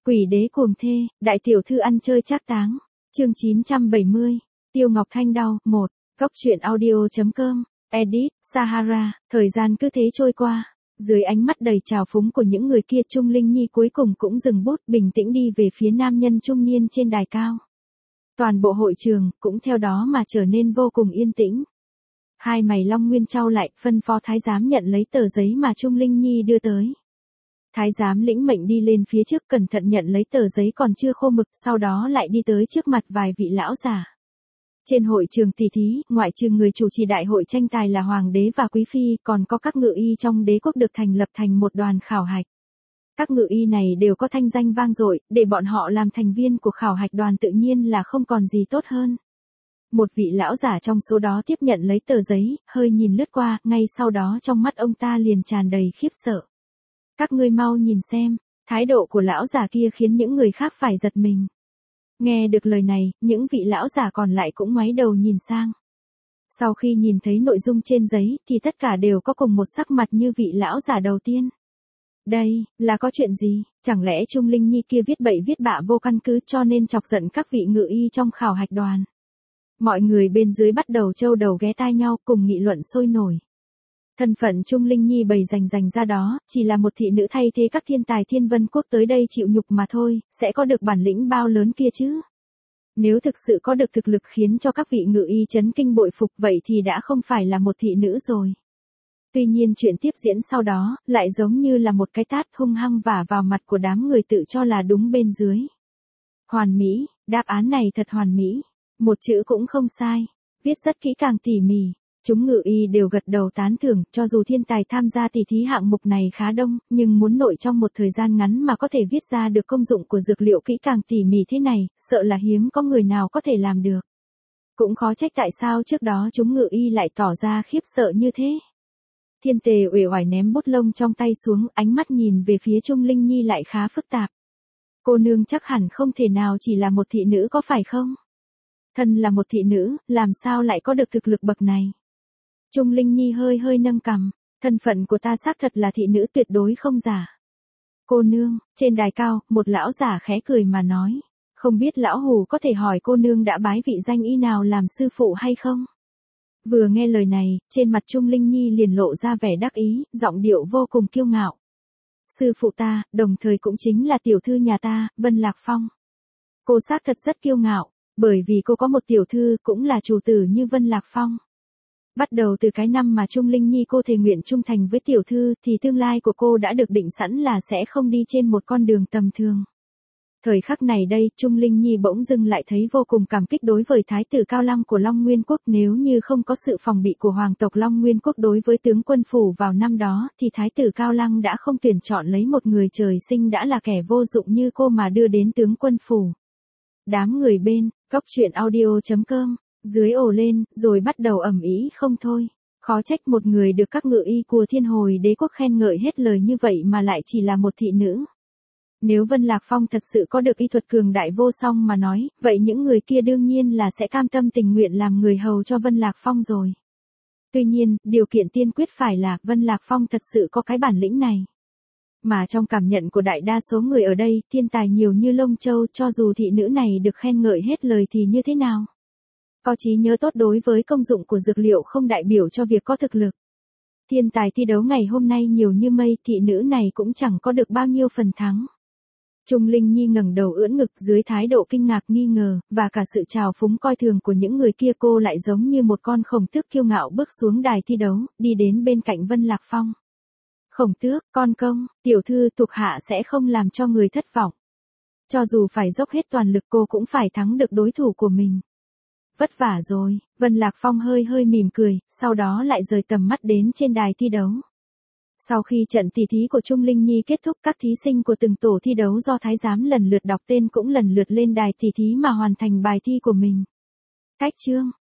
Quỷ đế cuồng thê, đại tiểu thư ăn chơi trác táng. Chương 970. Tiêu Ngọc Thanh đau, 1. Góc truyện audio.com. Edit, Sahara. Thời gian cứ thế trôi qua. Dưới ánh mắt đầy trào phúng của những người kia, Trung Linh Nhi cuối cùng cũng dừng bút, bình tĩnh đi về phía nam nhân trung niên trên đài cao. Toàn bộ hội trường cũng theo đó mà trở nên vô cùng yên tĩnh. Hai mày Long Nguyên chau lại, phân phó thái giám nhận lấy tờ giấy mà Trung Linh Nhi đưa tới. Thái giám lĩnh mệnh đi lên phía trước, cẩn thận nhận lấy tờ giấy còn chưa khô mực, sau đó lại đi tới trước mặt vài vị lão già. Trên hội trường tỷ thí, ngoại trừ người chủ trì đại hội tranh tài là hoàng đế và quý phi, còn có các ngự y trong đế quốc được thành lập thành một đoàn khảo hạch. Các ngự y này đều có thanh danh vang dội, để bọn họ làm thành viên của khảo hạch đoàn tự nhiên là không còn gì tốt hơn. Một vị lão giả trong số đó tiếp nhận lấy tờ giấy, hơi nhìn lướt qua, ngay sau đó trong mắt ông ta liền tràn đầy khiếp sợ. Các ngươi mau nhìn xem, thái độ của lão giả kia khiến những người khác phải giật mình. Nghe được lời này, những vị lão giả còn lại cũng ngoái đầu nhìn sang. Sau khi nhìn thấy nội dung trên giấy thì tất cả đều có cùng một sắc mặt như vị lão giả đầu tiên. Đây, là có chuyện gì? Chẳng lẽ Trung Linh Nhi kia viết bậy viết bạ vô căn cứ cho nên chọc giận các vị ngự y trong khảo hạch đoàn? Mọi người bên dưới bắt đầu trâu đầu ghé tai nhau cùng nghị luận sôi nổi. Thân phận Trung Linh Nhi bày rành ra đó, chỉ là một thị nữ thay thế các thiên tài Thiên Vân Quốc tới đây chịu nhục mà thôi, sẽ có được bản lĩnh bao lớn kia chứ? Nếu thực sự có được thực lực khiến cho các vị ngự y chấn kinh bội phục, vậy thì đã không phải là một thị nữ rồi. Tuy nhiên chuyện tiếp diễn sau đó, lại giống như là một cái tát hung hăng vả vào mặt của đám người tự cho là đúng bên dưới. Hoàn mỹ, đáp án này thật hoàn mỹ. Một chữ cũng không sai. Viết rất kỹ càng tỉ mỉ. Chúng ngự y đều gật đầu tán thưởng, cho dù thiên tài tham gia tỷ thí hạng mục này khá đông, nhưng muốn nội trong một thời gian ngắn mà có thể viết ra được công dụng của dược liệu kỹ càng tỉ mỉ thế này, sợ là hiếm có người nào có thể làm được. Cũng khó trách tại sao trước đó chúng ngự y lại tỏ ra khiếp sợ như thế. Thiên Tề uể oải ném bút lông trong tay xuống, ánh mắt nhìn về phía Trung Linh Nhi lại khá phức tạp. Cô nương chắc hẳn không thể nào chỉ là một thị nữ có phải không? Thân là một thị nữ, làm sao lại có được thực lực bậc này? Trung Linh Nhi hơi nâng cằm, thân phận của ta xác thật là thị nữ tuyệt đối không giả. Cô nương, trên đài cao, một lão giả khẽ cười mà nói, không biết lão hủ có thể hỏi cô nương đã bái vị danh y nào làm sư phụ hay không? Vừa nghe lời này, trên mặt Trung Linh Nhi liền lộ ra vẻ đắc ý, giọng điệu vô cùng kiêu ngạo. Sư phụ ta, đồng thời cũng chính là tiểu thư nhà ta, Vân Lạc Phong. Cô xác thật rất kiêu ngạo, bởi vì cô có một tiểu thư cũng là chủ tử như Vân Lạc Phong. Bắt đầu từ cái năm mà Trung Linh Nhi cô thề nguyện trung thành với tiểu thư thì tương lai của cô đã được định sẵn là sẽ không đi trên một con đường tầm thường. Thời khắc này đây, Trung Linh Nhi bỗng dưng lại thấy vô cùng cảm kích đối với thái tử Cao Lăng của Long Nguyên Quốc, nếu như không có sự phòng bị của hoàng tộc Long Nguyên Quốc đối với tướng quân phủ vào năm đó thì thái tử Cao Lăng đã không tuyển chọn lấy một người trời sinh đã là kẻ vô dụng như cô mà đưa đến tướng quân phủ. Đám người bên, góc truyện audio.com, dưới ồ lên, rồi bắt đầu ầm ĩ không thôi. Khó trách một người được các ngự y của Thiên Hồi Đế Quốc khen ngợi hết lời như vậy mà lại chỉ là một thị nữ. Nếu Vân Lạc Phong thật sự có được y thuật cường đại vô song mà nói, vậy những người kia đương nhiên là sẽ cam tâm tình nguyện làm người hầu cho Vân Lạc Phong rồi. Tuy nhiên, điều kiện tiên quyết phải là Vân Lạc Phong thật sự có cái bản lĩnh này. Mà trong cảm nhận của đại đa số người ở đây, thiên tài nhiều như lông châu, cho dù thị nữ này được khen ngợi hết lời thì như thế nào? Có trí nhớ tốt đối với công dụng của dược liệu không đại biểu cho việc có thực lực. Thiên tài thi đấu ngày hôm nay nhiều như mây, thị nữ này cũng chẳng có được bao nhiêu phần thắng. Trung Linh Nhi ngẩng đầu ưỡn ngực, dưới thái độ kinh ngạc nghi ngờ, và cả sự trào phúng coi thường của những người kia, cô lại giống như một con khổng tước kiêu ngạo bước xuống đài thi đấu, đi đến bên cạnh Vân Lạc Phong. Khổng tước, con công, tiểu thư thuộc hạ sẽ không làm cho người thất vọng. Cho dù phải dốc hết toàn lực cô cũng phải thắng được đối thủ của mình. Vất vả rồi, Vân Lạc Phong hơi mỉm cười, sau đó lại rời tầm mắt đến trên đài thi đấu. Sau khi trận tỷ thí của Trung Linh Nhi kết thúc, các thí sinh của từng tổ thi đấu do thái giám lần lượt đọc tên cũng lần lượt lên đài tỷ thí mà hoàn thành bài thi của mình. Cách chương,